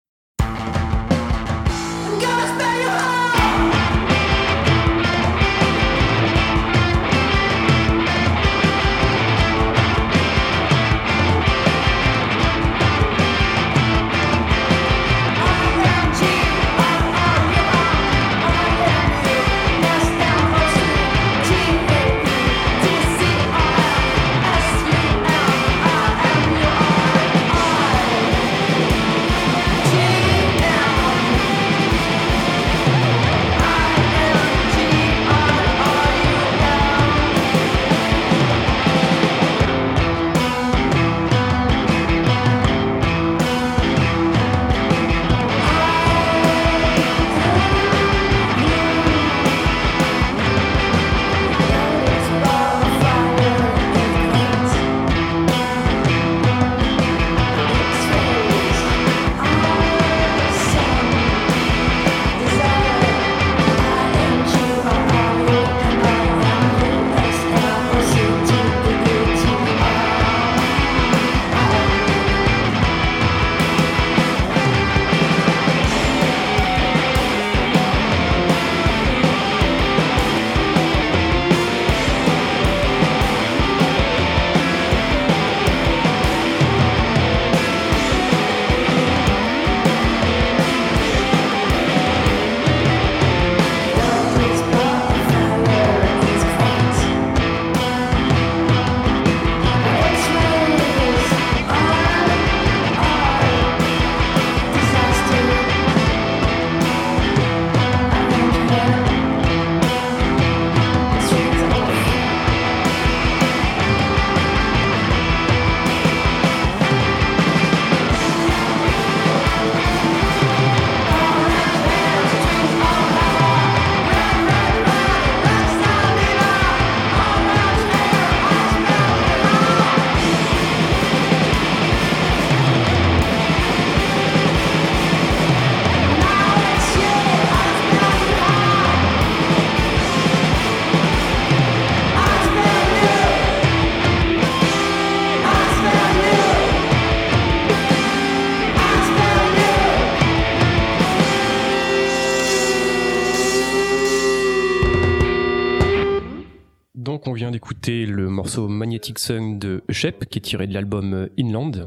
Donc on vient d'écouter le morceau Magnetic Sun de A Shape qui est tiré de l'album Inland.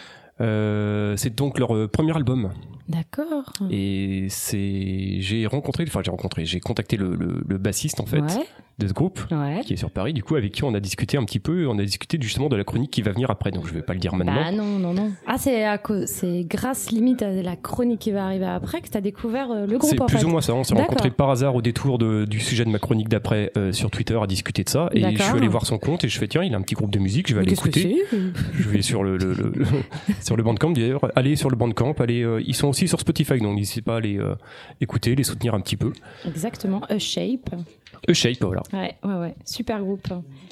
C'est donc leur premier album. D'accord. Et j'ai contacté le bassiste en fait de ce groupe qui est sur Paris, du coup avec qui on a discuté un petit peu, on a discuté justement de la chronique qui va venir après, donc je vais pas le dire maintenant. Bah non. Ah c'est grâce limite à la chronique qui va arriver après que tu as découvert le groupe. C'est plus ou moins ça, on s'est rencontrés par hasard au détour du sujet de ma chronique d'après sur Twitter à discuter de ça, et je suis allé voir son compte et je fais tiens, il a un petit groupe de musique, je vais aller écouter. Je vais sur le sur le Bandcamp d'ailleurs, allez sur le Bandcamp, ils sont aussi sur Spotify, donc n'hésitez pas à aller écouter, les soutenir un petit peu. Exactement, A Shape, voilà. Ouais, super groupe.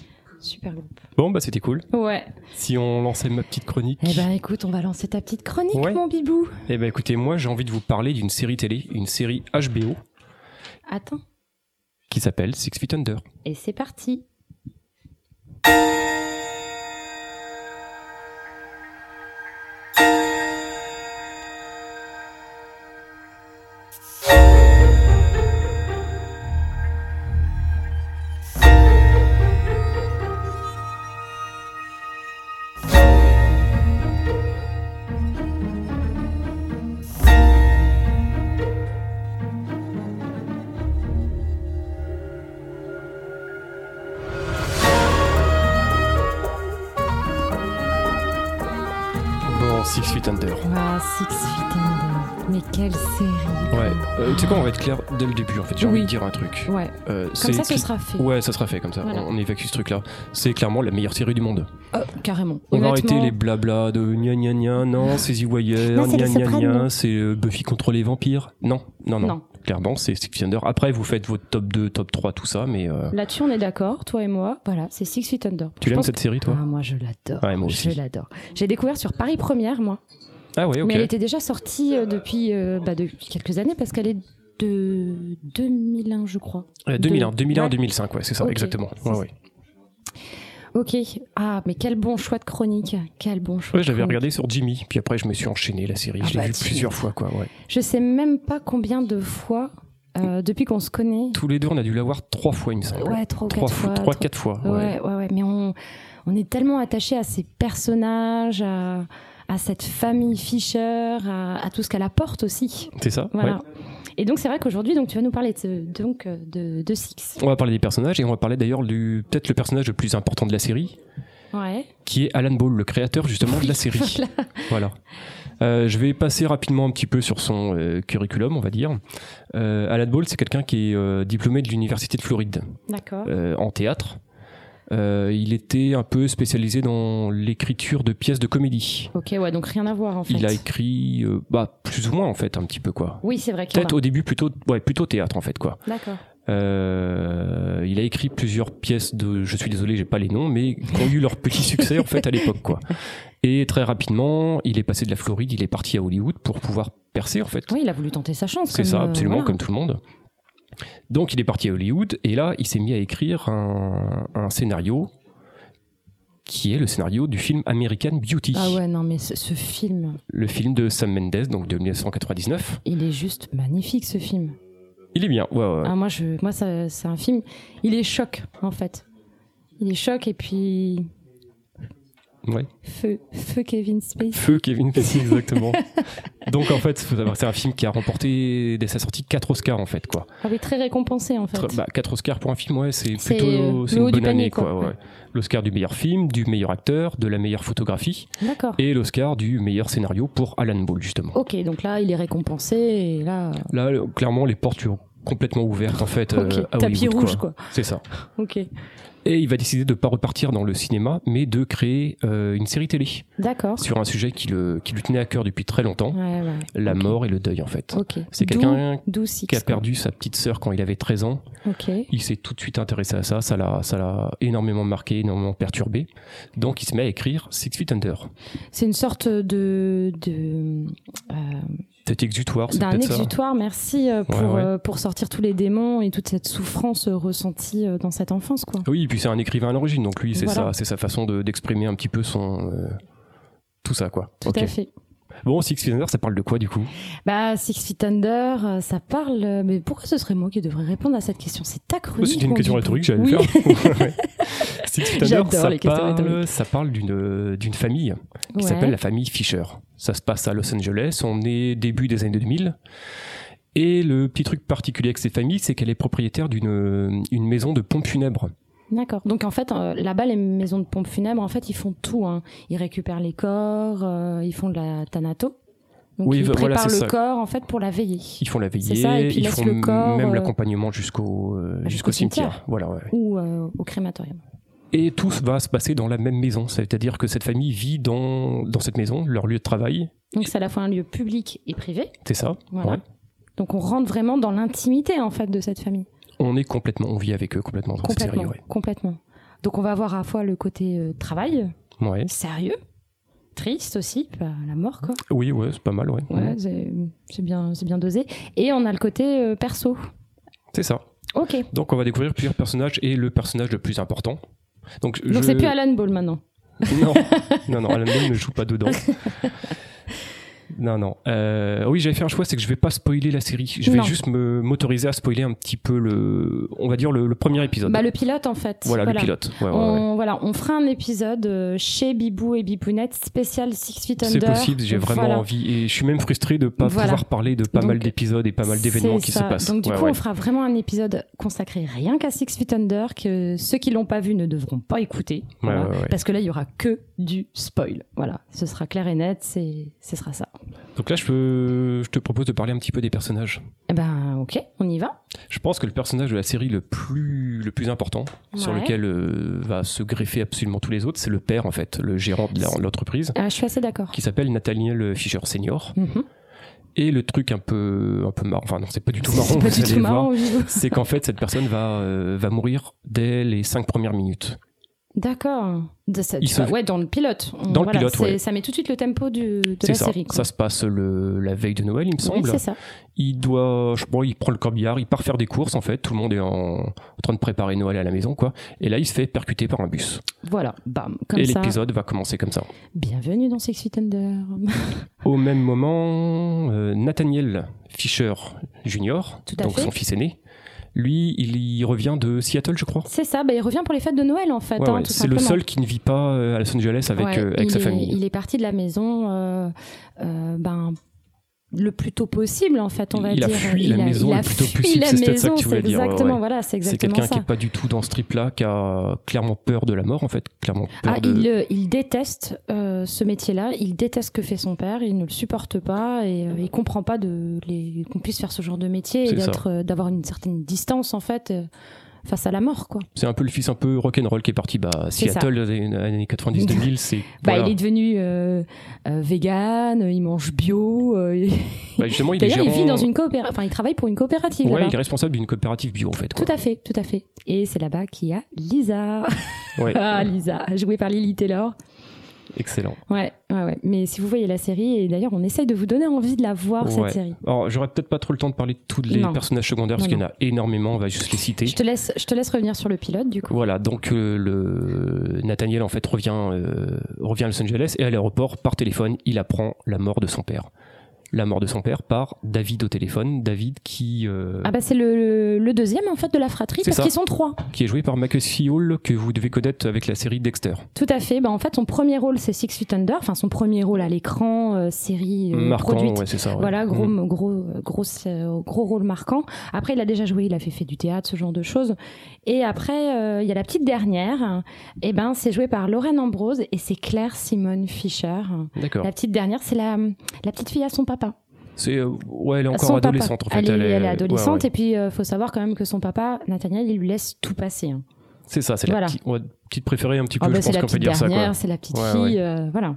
Bon, bah c'était cool. Ouais. Si on lançait ma petite chronique. Eh ben écoute, on va lancer ta petite chronique, mon bibou. Eh ben écoutez, moi j'ai envie de vous parler d'une série télé, une série HBO. Attends. Qui s'appelle 6 Feet Under. Et c'est parti. Six Feet Under. Ah, 6 Feet Under. Mais quelle série. Ouais. Tu sais quoi, on va être clair dès le début en fait. J'ai envie de dire un truc. Ouais. Comme ça, ce sera fait. Ouais, ça sera fait comme ça. Voilà. On évacue ce truc-là. C'est clairement la meilleure série du monde. Carrément. On va arrêter les blabla de gna gna gna. Non, c'est The Wire. Gna gna gna. C'est Buffy contre les vampires. Non. Clairement, c'est Six Feet Under. Après, vous faites votre top 2, top 3, tout ça, mais... Là-dessus, on est d'accord, toi et moi. Voilà, c'est Six Feet Under. Tu l'aimes cette série, toi ? Moi, je l'adore. Ouais, moi aussi. Je l'adore. J'ai découvert sur Paris Première, moi. Ah ouais, ok. Mais elle était déjà sortie depuis quelques années, parce qu'elle est de 2001, je crois. 2001-2005, ouais, c'est ça, okay. Exactement. Ouais. Ok. Ah, mais quel bon choix de chronique. Ouais, j'avais regardé sur Jimmy, puis après je me suis enchaîné la série. Je l'ai vu plusieurs fois, quoi. Ouais. Je sais même pas combien de fois depuis qu'on se connaît. Tous les deux, on a dû la voir 3 fois, il me semble. Ouais, 3-4 fois. 3-4 fois. Ouais. Mais on est tellement attachés à ces personnages, à cette famille Fisher, à tout ce qu'elle apporte aussi. C'est ça. Voilà. Ouais. Et donc c'est vrai qu'aujourd'hui tu vas nous parler de Six. On va parler des personnages et on va parler d'ailleurs peut-être le personnage le plus important de la série, qui est Alan Ball, le créateur justement de la série. Voilà. Je vais passer rapidement un petit peu sur son curriculum, on va dire. Alan Ball, c'est quelqu'un qui est diplômé de l'université de Floride. D'accord. En théâtre. Il était un peu spécialisé dans l'écriture de pièces de comédie. Ok, ouais, donc rien à voir en fait. Il a écrit, plus ou moins en fait, un petit peu quoi. Oui, c'est vrai. Peut-être au début plutôt théâtre en fait quoi. D'accord. Il a écrit plusieurs pièces je suis désolé, j'ai pas les noms, mais qui ont eu leur petit succès en fait à l'époque quoi. Et très rapidement, il est passé de la Floride, il est parti à Hollywood pour pouvoir percer en fait. Oui, il a voulu tenter sa chance. C'est ça, absolument, comme tout le monde. Donc il est parti à Hollywood et là il s'est mis à écrire un scénario qui est le scénario du film American Beauty. Ah ouais, non mais ce film... Le film de Sam Mendes, donc de 1999. Il est juste magnifique ce film. Il est bien, ouais. Ah, moi c'est un film, il est choc en fait. Il est choc et puis... Ouais. Feu Kevin Spacey. Feu Kevin Spacey, exactement. Donc en fait, faut savoir, c'est un film qui a remporté dès sa sortie 4 Oscars en fait quoi. Ah oui, très récompensé en fait. 4 Oscars pour un film, ouais, c'est plutôt c'est une bonne année quoi. Ouais. L'Oscar du meilleur film, du meilleur acteur, de la meilleure photographie. D'accord. Et l'Oscar du meilleur scénario pour Alan Ball justement. Ok, donc là il est récompensé et là. Là, clairement, les portes sont complètement ouvertes en fait. Okay. À tapis Hollywood, rouge quoi. C'est ça. Ok. Et il va décider de ne pas repartir dans le cinéma, mais de créer une série télé. D'accord. Sur un sujet qui lui tenait à cœur depuis très longtemps. Ouais. La mort et le deuil, en fait. Okay. C'est quelqu'un qui a perdu sa petite sœur quand il avait 13 ans. Okay. Il s'est tout de suite intéressé à ça. Ça l'a énormément marqué, énormément perturbé. Donc, il se met à écrire Six Feet Under. C'est une sorte cet exutoire, c'est d'un peut-être exutoire, merci, pour sortir tous les démons et toute cette souffrance ressentie dans cette enfance, quoi. Oui, et puis c'est un écrivain à l'origine, donc lui, c'est sa façon d'exprimer un petit peu tout ça, quoi. Tout à fait. Bon, Six Feet Under, ça parle de quoi, du coup ? Six Feet Under, ça parle... Mais pourquoi ce serait moi qui devrais répondre à cette question ? C'est ta chronique. C'était une question rhétorique, j'allais le faire. Six Feet Under, ça parle d'une famille qui s'appelle la famille Fisher. Ça se passe à Los Angeles, on est début des années 2000. Et le petit truc particulier avec cette famille, c'est qu'elle est propriétaire d'une maison de pompes funèbres. D'accord. Donc en fait, là-bas, les maisons de pompes funèbres, en fait, ils font tout. Hein. Ils récupèrent les corps, ils font de la thanato. Donc ils préparent le corps, en fait, pour la veiller. Ils font la veiller, ça, et puis ils font le corps, même l'accompagnement jusqu'au cimetière. Voilà, ouais. Ou au crématorium. Et tout va se passer dans la même maison. C'est-à-dire que cette famille vit dans cette maison, leur lieu de travail. Donc c'est à la fois un lieu public et privé. C'est ça, voilà. Ouais. Donc on rentre vraiment dans l'intimité, en fait, de cette famille. On vit avec eux complètement dans cette série. Ouais. Complètement. Donc on va avoir à la fois le côté travail, sérieux, triste aussi, la mort, quoi. Oui, ouais, c'est pas mal, ouais. Ouais, c'est bien dosé. Et on a le côté perso. C'est ça. Ok. Donc on va découvrir plusieurs personnages et le personnage le plus important. Donc c'est plus Alan Ball maintenant. Non, Alan Ball ne joue pas dedans. Non. Oui, j'avais fait un choix, c'est que je vais pas spoiler la série. Je vais juste m'autoriser à spoiler un petit peu on va dire le premier épisode. Le pilote en fait. Voilà. Le pilote. Ouais. On fera un épisode chez Bibou et Bibounette spécial Six Feet Under. C'est possible, j'ai vraiment envie et je suis même frustré de pas pouvoir parler de pas mal d'épisodes et pas mal d'événements qui se passent. Donc du coup, on fera vraiment un épisode consacré rien qu'à Six Feet Under que ceux qui l'ont pas vu ne devront pas écouter. Parce que là, il y aura que du spoil. Voilà, ce sera clair et net, ce sera ça. Donc là, je te propose de parler un petit peu des personnages. Eh ben, ok, on y va. Je pense que le personnage de la série le plus important, sur lequel va se greffer absolument tous les autres, c'est le père, en fait, le gérant de l'entreprise. Je suis assez d'accord. Qui s'appelle Nathaniel Fisher Senior. Mm-hmm. Et le truc un peu marrant, enfin non, c'est pas du tout marrant, vous allez voir, c'est qu'en fait, cette personne va mourir dès les 5 premières minutes. D'accord. Dans le pilote. Dans le pilote, ouais. Ça met tout de suite le tempo de la série. Ça se passe la veille de Noël, il me semble. Oui, c'est ça. Il prend le corbillard, il part faire des courses, en fait. Tout le monde est en train de préparer Noël à la maison, quoi. Et là, il se fait percuter par un bus. Voilà, bam, comme ça. Et l'épisode va commencer comme ça. Bienvenue dans 6 Feet Under. Au même moment, Nathaniel Fisher Jr., donc son fils aîné, lui, il revient de Seattle, je crois. C'est ça, il revient pour les fêtes de Noël, en fait. Ouais, tout c'est simplement. Le seul qui ne vit pas à Los Angeles avec sa famille. Il est parti de la maison le plus tôt possible, en fait, on va dire. Il a fui la maison le plus tôt possible, c'est peut-être ça que tu voulais dire. Exactement, voilà, c'est exactement ça. C'est quelqu'un qui n'est pas du tout dans ce trip-là, qui a clairement peur de la mort, en fait. Il déteste ce métier-là, il déteste ce que fait son père, il ne le supporte pas et il ne comprend pas qu'on puisse faire ce genre de métier et d'avoir une certaine distance, en fait. Face à la mort, quoi. C'est un peu le fils un peu rock'n'roll qui est parti Seattle dans les années 90-2000. Il est devenu vegan, il mange bio. Justement, il vit dans une coopérative. Enfin, il travaille pour une coopérative. Ouais, il est responsable d'une coopérative bio, en fait. Quoi. Tout à fait. Et c'est là-bas qu'il y a Lisa. Ouais. Lisa, jouée par Lily Taylor. Excellent. Ouais. Mais si vous voyez la série, et d'ailleurs, on essaye de vous donner envie de la voir, cette série. Alors, j'aurais peut-être pas trop le temps de parler de tous les personnages secondaires, parce qu'il y en a énormément, on va juste les citer. Je te laisse revenir sur le pilote, du coup. Voilà, donc Nathaniel, en fait, revient à Los Angeles, et à l'aéroport, par téléphone, il apprend la mort de son père. La mort de son père par David au téléphone. David qui... c'est le deuxième, en fait, de la fratrie, parce qu'ils sont 3. Qui est joué par Michael Hall, que vous devez connaître avec la série Dexter. Tout à fait. En fait, son premier rôle, c'est 6 Feet Under. Enfin, son premier rôle à l'écran, série marquant, produite. Ouais, c'est ça. Ouais. Voilà, gros rôle marquant. Après, il a déjà joué, il a fait du théâtre, ce genre de choses. Et après, il y a la petite dernière. C'est joué par Lauren Ambrose et c'est Claire Simone Fisher. D'accord. La petite dernière, c'est la petite fille à son papa. Elle est encore adolescente, en fait. Elle est adolescente, et puis faut savoir quand même que son papa, Nathaniel, il lui laisse tout passer. C'est ça, c'est la petite préférée un petit peu, je pense qu'on peut dire ça. C'est la petite fille, voilà.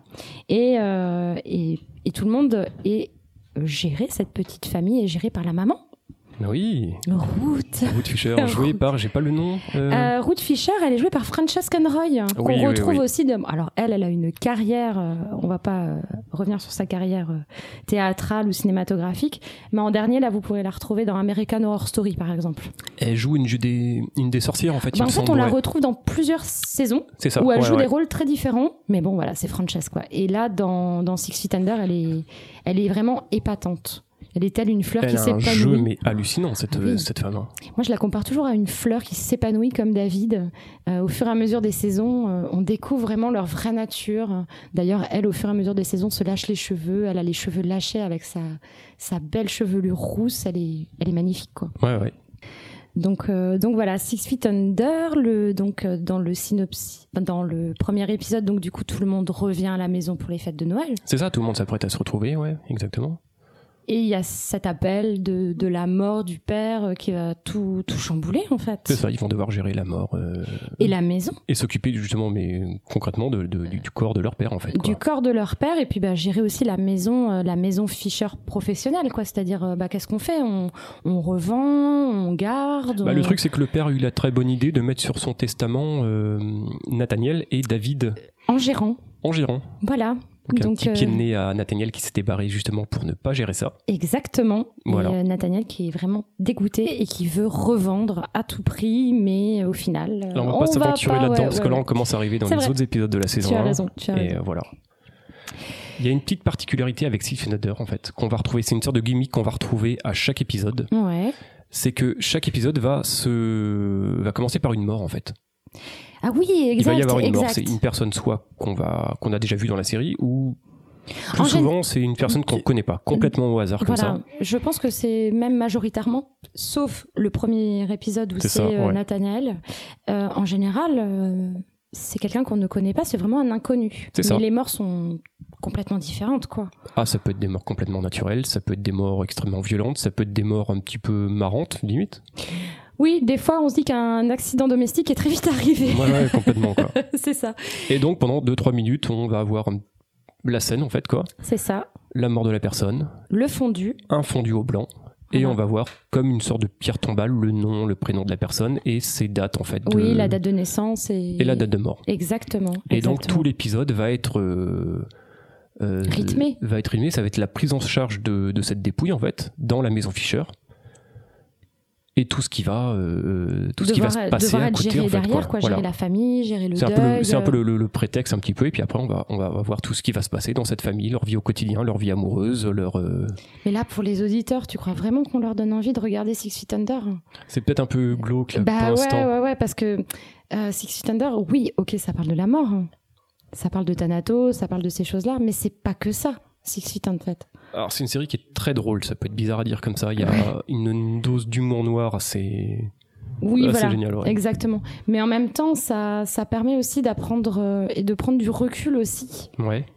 Et tout le monde est géré, cette petite famille est gérée par la maman. Oui. Ruth Fisher, jouée par, j'ai pas le nom. Ruth Fisher, elle est jouée par Frances Conroy, qu'on retrouve aussi. Alors elle a une carrière, on va pas revenir sur sa carrière théâtrale ou cinématographique, mais en dernier, là, vous pourrez la retrouver dans American Horror Story, par exemple. Elle joue une des sorcières, en fait. En fait, on la retrouve dans plusieurs saisons, où elle joue des rôles très différents, mais bon, voilà, c'est Frances, quoi. Et là, dans 6 Feet Under, elle est vraiment épatante. Elle est telle une fleur qui s'épanouit. Elle a un jeu mais hallucinant, cette femme. Moi, je la compare toujours à une fleur qui s'épanouit comme David. Au fur et à mesure des saisons, on découvre vraiment leur vraie nature. D'ailleurs, elle, au fur et à mesure des saisons, se lâche les cheveux. Elle a les cheveux lâchés avec sa belle chevelure rousse. Elle est magnifique, quoi. Ouais. Donc voilà, 6 Feet Under. Dans le synopsis, dans le premier épisode, donc du coup, tout le monde revient à la maison pour les fêtes de Noël. C'est ça, tout le monde s'apprête à se retrouver, ouais, exactement. Et il y a cet appel de la mort du père qui va tout chambouler, en fait. C'est ça, ils vont devoir gérer la mort. Et la maison. Et s'occuper justement, mais concrètement, du corps de leur père, en fait. Du corps de leur père, et puis gérer aussi la maison Fisher professionnelle, quoi. C'est-à-dire, qu'est-ce qu'on fait ? On revend, on garde. Le truc, c'est que le père a eu la très bonne idée de mettre sur son testament Nathaniel et David. En gérant. Voilà. Donc un petit pied de nez à Nathaniel qui s'était barré justement pour ne pas gérer ça. Exactement. Voilà. Et Nathaniel qui est vraiment dégoûté et qui veut revendre à tout prix, mais au final... Là, on va pas s'aventurer là-dedans parce que là on commence à arriver dans les autres épisodes de la saison 1. Tu as raison. Et voilà. Il y a une petite particularité avec 6 Feet Under, en fait, qu'on va retrouver. C'est une sorte de gimmick qu'on va retrouver à chaque épisode. Ouais. C'est que chaque épisode va commencer par une mort, en fait. Ah oui, exact. Il va y avoir une mort, c'est une personne soit qu'on a déjà vue dans la série, ou plus souvent c'est une personne qu'on ne connaît pas, complètement au hasard comme ça. Je pense que c'est même majoritairement, sauf le premier épisode où c'est Nathaniel. En général, c'est quelqu'un qu'on ne connaît pas, c'est vraiment un inconnu. C'est ça. Mais les morts sont complètement différentes, quoi. Ah, ça peut être des morts complètement naturelles, ça peut être des morts extrêmement violentes, ça peut être des morts un petit peu marrantes, limite. Oui, des fois, on se dit qu'un accident domestique est très vite arrivé. Ouais, complètement, quoi. C'est ça. Et donc, pendant 2-3 minutes, on va avoir la scène, en fait, quoi. C'est ça. La mort de la personne. Le fondu. Un fondu au blanc. Et on va voir comme une sorte de pierre tombale le nom, le prénom de la personne et ses dates en fait. Oui, la date de naissance et la date de mort. Exactement. Et donc tout l'épisode va être rythmé. Ça va être la prise en charge de cette dépouille en fait dans la maison Fisher. Et tout ce qui va se passer à côté gérer en fait, derrière quoi. Gérer la famille, gérer le deuil. C'est un peu le prétexte un petit peu et puis après on va voir tout ce qui va se passer dans cette famille, leur vie au quotidien, leur vie amoureuse, Mais là pour les auditeurs, tu crois vraiment qu'on leur donne envie de regarder Six Feet Under? C'est peut-être un peu glauque là, pour l'instant. Ouais, parce que Six Feet Under, oui, ok, ça parle de la mort, ça parle de Thanatos, ça parle de ces choses-là, mais c'est pas que ça. Six Feet en fait. Alors c'est une série qui est très drôle, ça peut être bizarre à dire comme ça, il y a une dose d'humour noir assez génial. Ouais. Exactement. Mais en même temps, ça permet aussi d'apprendre et de prendre du recul aussi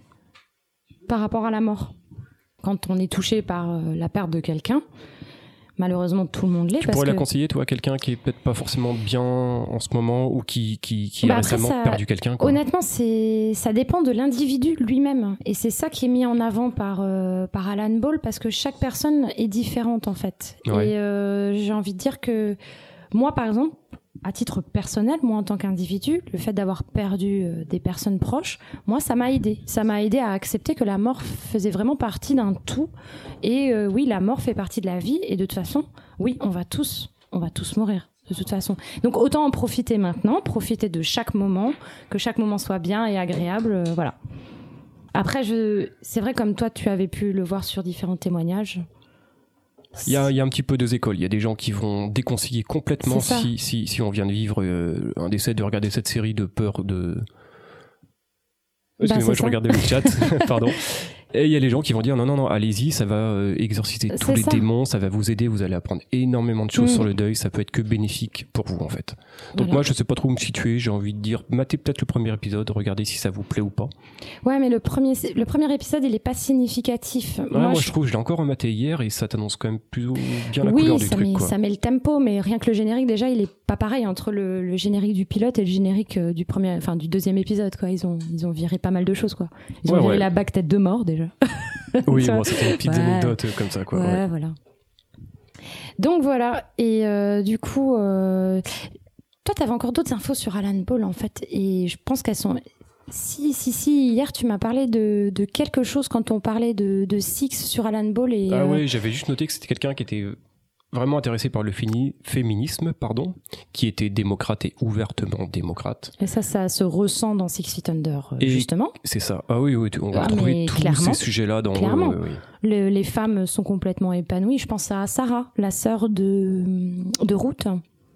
par rapport à la mort. Quand on est touché par la perte de quelqu'un, malheureusement tout le monde l'est. Tu pourrais la conseiller toi à quelqu'un qui est peut-être pas forcément bien en ce moment ou qui a récemment perdu quelqu'un quoi. Honnêtement ça dépend de l'individu lui-même et c'est ça qui est mis en avant par Alan Ball parce que chaque personne est différente en fait. Et j'ai envie de dire que moi par exemple à titre personnel, moi en tant qu'individu, le fait d'avoir perdu des personnes proches, moi ça m'a aidé à accepter que la mort faisait vraiment partie d'un tout et oui la mort fait partie de la vie et de toute façon oui on va tous mourir de toute façon, donc autant en profiter maintenant, profiter de chaque moment, que chaque moment soit bien et agréable, voilà. Après c'est vrai comme toi tu avais pu le voir sur différents témoignages. Il y a un petit peu deux écoles. Il y a des gens qui vont déconseiller complètement si on vient de vivre un décès, de regarder cette série de peur de... Excusez-moi, je regardais le chat, pardon. Et il y a les gens qui vont dire non, allez-y, ça va exorciser tous les démons, ça va vous aider, vous allez apprendre énormément de choses sur le deuil, ça peut être que bénéfique pour vous en fait. Donc moi je sais pas trop où me situer, j'ai envie de dire matez peut-être le premier épisode, regardez si ça vous plaît ou pas. Ouais mais le premier épisode il est pas significatif. Moi je trouve, je l'ai encore rematé hier et ça t'annonce quand même plutôt bien la couleur du truc. Oui ça met le tempo, mais rien que le générique déjà il est pas pareil entre le générique du pilote et le générique du deuxième épisode quoi. Ils ont viré pas mal de choses quoi. Ils ont viré la bague tête de mort déjà. Oui, bon, c'était une petite anecdote comme ça, quoi. Ouais, voilà. Donc voilà, et du coup, toi, t'avais encore d'autres infos sur Alan Ball, en fait, et je pense qu'elles sont... Si, hier, tu m'as parlé de quelque chose quand on parlait de Six sur Alan Ball. Et, Ah oui, j'avais juste noté que c'était quelqu'un qui était vraiment intéressé par le féminisme, qui était démocrate et ouvertement démocrate. Et ça se ressent dans Six Feet Under, justement. C'est ça. Ah oui, on va retrouver tous ces sujets-là dans... Clairement. Les femmes sont complètement épanouies. Je pense à Sarah, la sœur de Ruth.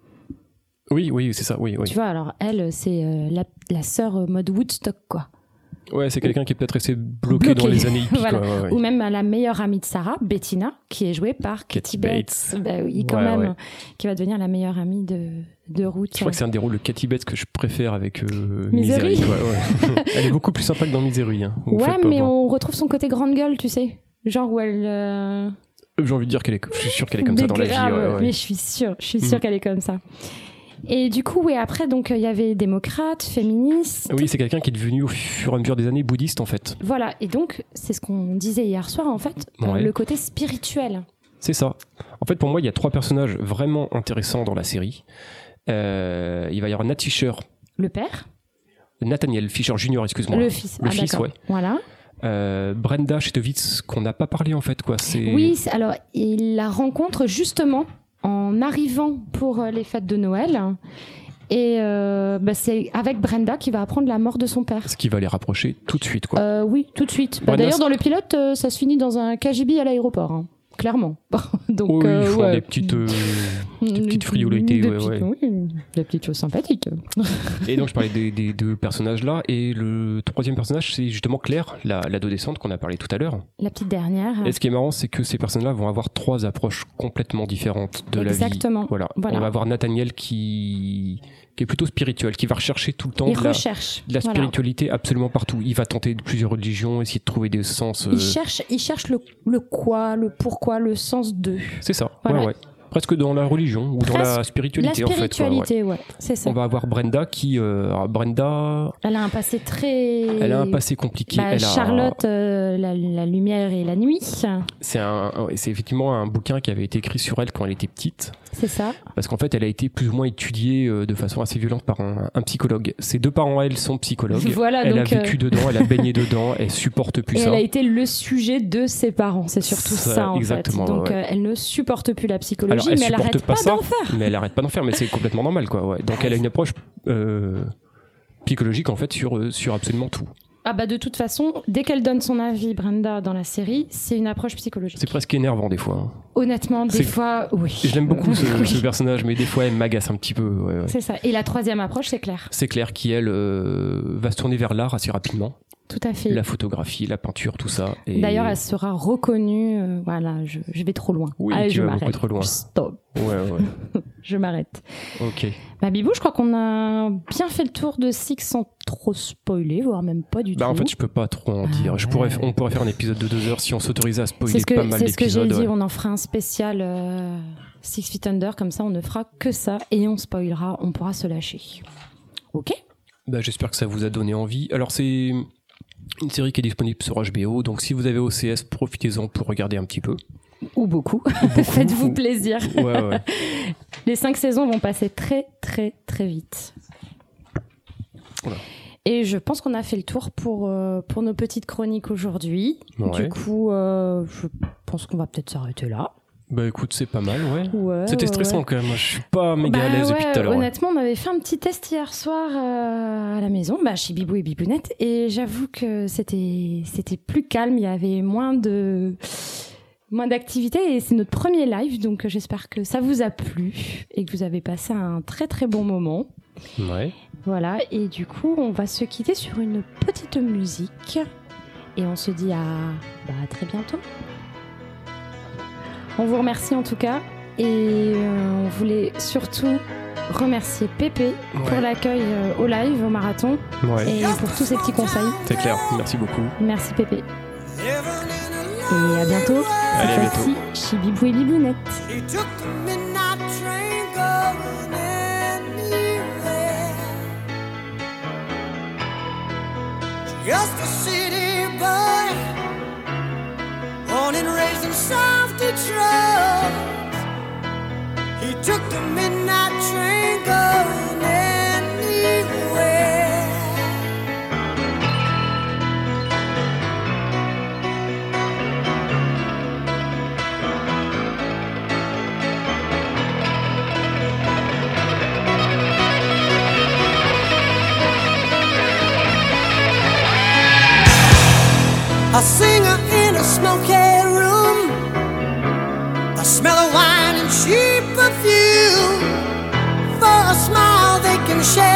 Oui, c'est ça, oui. Tu vois, alors elle, c'est la sœur mode Woodstock, quoi. Ouais, c'est quelqu'un qui est peut-être resté bloqué dans les années hippies. Voilà. Quoi, Ou même la meilleure amie de Sarah, Bettina, qui est jouée par Kathy Bates. Bah oui, quand même, qui va devenir la meilleure amie de Ruth. Je crois que c'est un des rôles de Kathy Bates que je préfère avec Misery. Ouais. Elle est beaucoup plus sympa que dans Misery. Hein, mais on retrouve son côté grande gueule, tu sais. Genre où elle... J'ai envie de dire je suis sûr qu'elle est comme ça dans la vie. Mais je suis sûre qu'elle est comme ça. Et du coup, après, donc, il y avait démocrate, féministe. Oui, c'est quelqu'un qui est devenu, au fur et à mesure des années, bouddhiste, en fait. Voilà. Et donc, c'est ce qu'on disait hier soir, en fait, le côté spirituel. C'est ça. En fait, pour moi, il y a 3 personnages vraiment intéressants dans la série. Il va y avoir Nat Fisher. Le père. Nathaniel Fisher Jr., excuse-moi. Le fils. Le fils, d'accord. ouais. Voilà. Brenda Chetowitz, qu'on n'a pas parlé, en fait, quoi. Oui, alors, il la rencontre justement en arrivant pour les fêtes de Noël. Et c'est avec Brenda qu'il va apprendre la mort de son père. Ce qui va les rapprocher tout de suite, quoi. Oui, tout de suite. D'ailleurs, dans le pilote, ça se finit dans un KGB à l'aéroport, hein. Clairement. Donc, ils font des petites frivolités. Des petites choses sympathiques. Et donc je parlais des deux personnages là, et le troisième personnage c'est justement Claire, l'adolescente qu'on a parlé tout à l'heure. La petite dernière. Et ce qui est marrant, c'est que ces personnes-là vont avoir 3 approches complètement différentes de la vie. Exactement. Voilà. On va avoir Nathaniel qui est plutôt spirituel, qui va rechercher tout le temps de la spiritualité absolument partout. Il va tenter plusieurs religions, essayer de trouver des sens. Il cherche le quoi, le pourquoi, le sens de. C'est ça. Voilà. Ouais. Presque dans la religion ou dans la spiritualité, en fait. La spiritualité, ouais. C'est ça. On va avoir Brenda qui... Brenda... Elle a un passé très... Elle a un passé compliqué. Charlotte, la lumière et la nuit. C'est effectivement un bouquin qui avait été écrit sur elle quand elle était petite. C'est ça. Parce qu'en fait, elle a été plus ou moins étudiée de façon assez violente par un psychologue. Ses 2 parents, elles, sont psychologues. Voilà, elle a vécu dedans, elle a baigné dedans, elle supporte plus ça. Elle a été le sujet de ses parents, c'est surtout ça en fait. Donc elle ne supporte plus la psychologie. Alors, mais elle arrête pas d'en faire. Mais elle arrête pas d'en faire, mais c'est complètement normal, quoi. Ouais. Donc elle a une approche psychologique en fait sur absolument tout. Ah bah de toute façon, dès qu'elle donne son avis, Brenda, dans la série, c'est une approche psychologique. C'est presque énervant des fois. Hein. Honnêtement, des fois, oui. Je l'aime beaucoup ce personnage, mais des fois elle m'agace un petit peu. Ouais. C'est ça. Et la troisième approche, c'est Claire. C'est Claire qui, elle, va se tourner vers l'art assez rapidement. Tout à fait. La photographie, la peinture, tout ça. Et... D'ailleurs, elle sera reconnue. Voilà, je vais trop loin. Oui, tu vas beaucoup trop loin. Stop. Ouais. Je m'arrête. Ok. Bah Bibou, je crois qu'on a bien fait le tour de Six sans trop spoiler, voire même pas du tout. En fait, je peux pas trop en dire. On pourrait faire un épisode de 2 heures si on s'autorisait à spoiler pas mal d'épisodes. C'est ce que j'ai dit, on en fera un spécial Six Feet Under, comme ça on ne fera que ça et on spoilera, on pourra se lâcher. Ok ? Bah, j'espère que ça vous a donné envie. Alors c'est une série qui est disponible sur HBO, donc si vous avez OCS, profitez-en pour regarder un petit peu. Ou beaucoup. Faites-vous plaisir. Ouais. Les 5 saisons vont passer très très très vite. Voilà. Et je pense qu'on a fait le tour pour nos petites chroniques aujourd'hui. Ouais. Du coup, je pense qu'on va peut-être s'arrêter là. Bah écoute, c'est pas mal, ouais. C'était stressant quand même, moi je suis pas méga à l'aise depuis tout à l'heure. Honnêtement, on avait fait un petit test hier soir à la maison, chez Bibou et Bibounette, et j'avoue que c'était plus calme, il y avait moins d'activité, et c'est notre premier live, donc j'espère que ça vous a plu et que vous avez passé un très très bon moment. Ouais. Voilà, et du coup, on va se quitter sur une petite musique, et on se dit à très bientôt. On vous remercie en tout cas, et on voulait surtout remercier Pépé pour l'accueil au live, au marathon, et pour tous ces petits conseils. C'est clair, merci beaucoup. Merci Pépé. Et à bientôt. Allez, à bientôt. Chez Bibou et Bibounette. Just a city boy, born and raised in South Detroit. He took the midnight train going anywhere. A singer in a smoky room, a smell of wine and cheap perfume. For a smile they can share.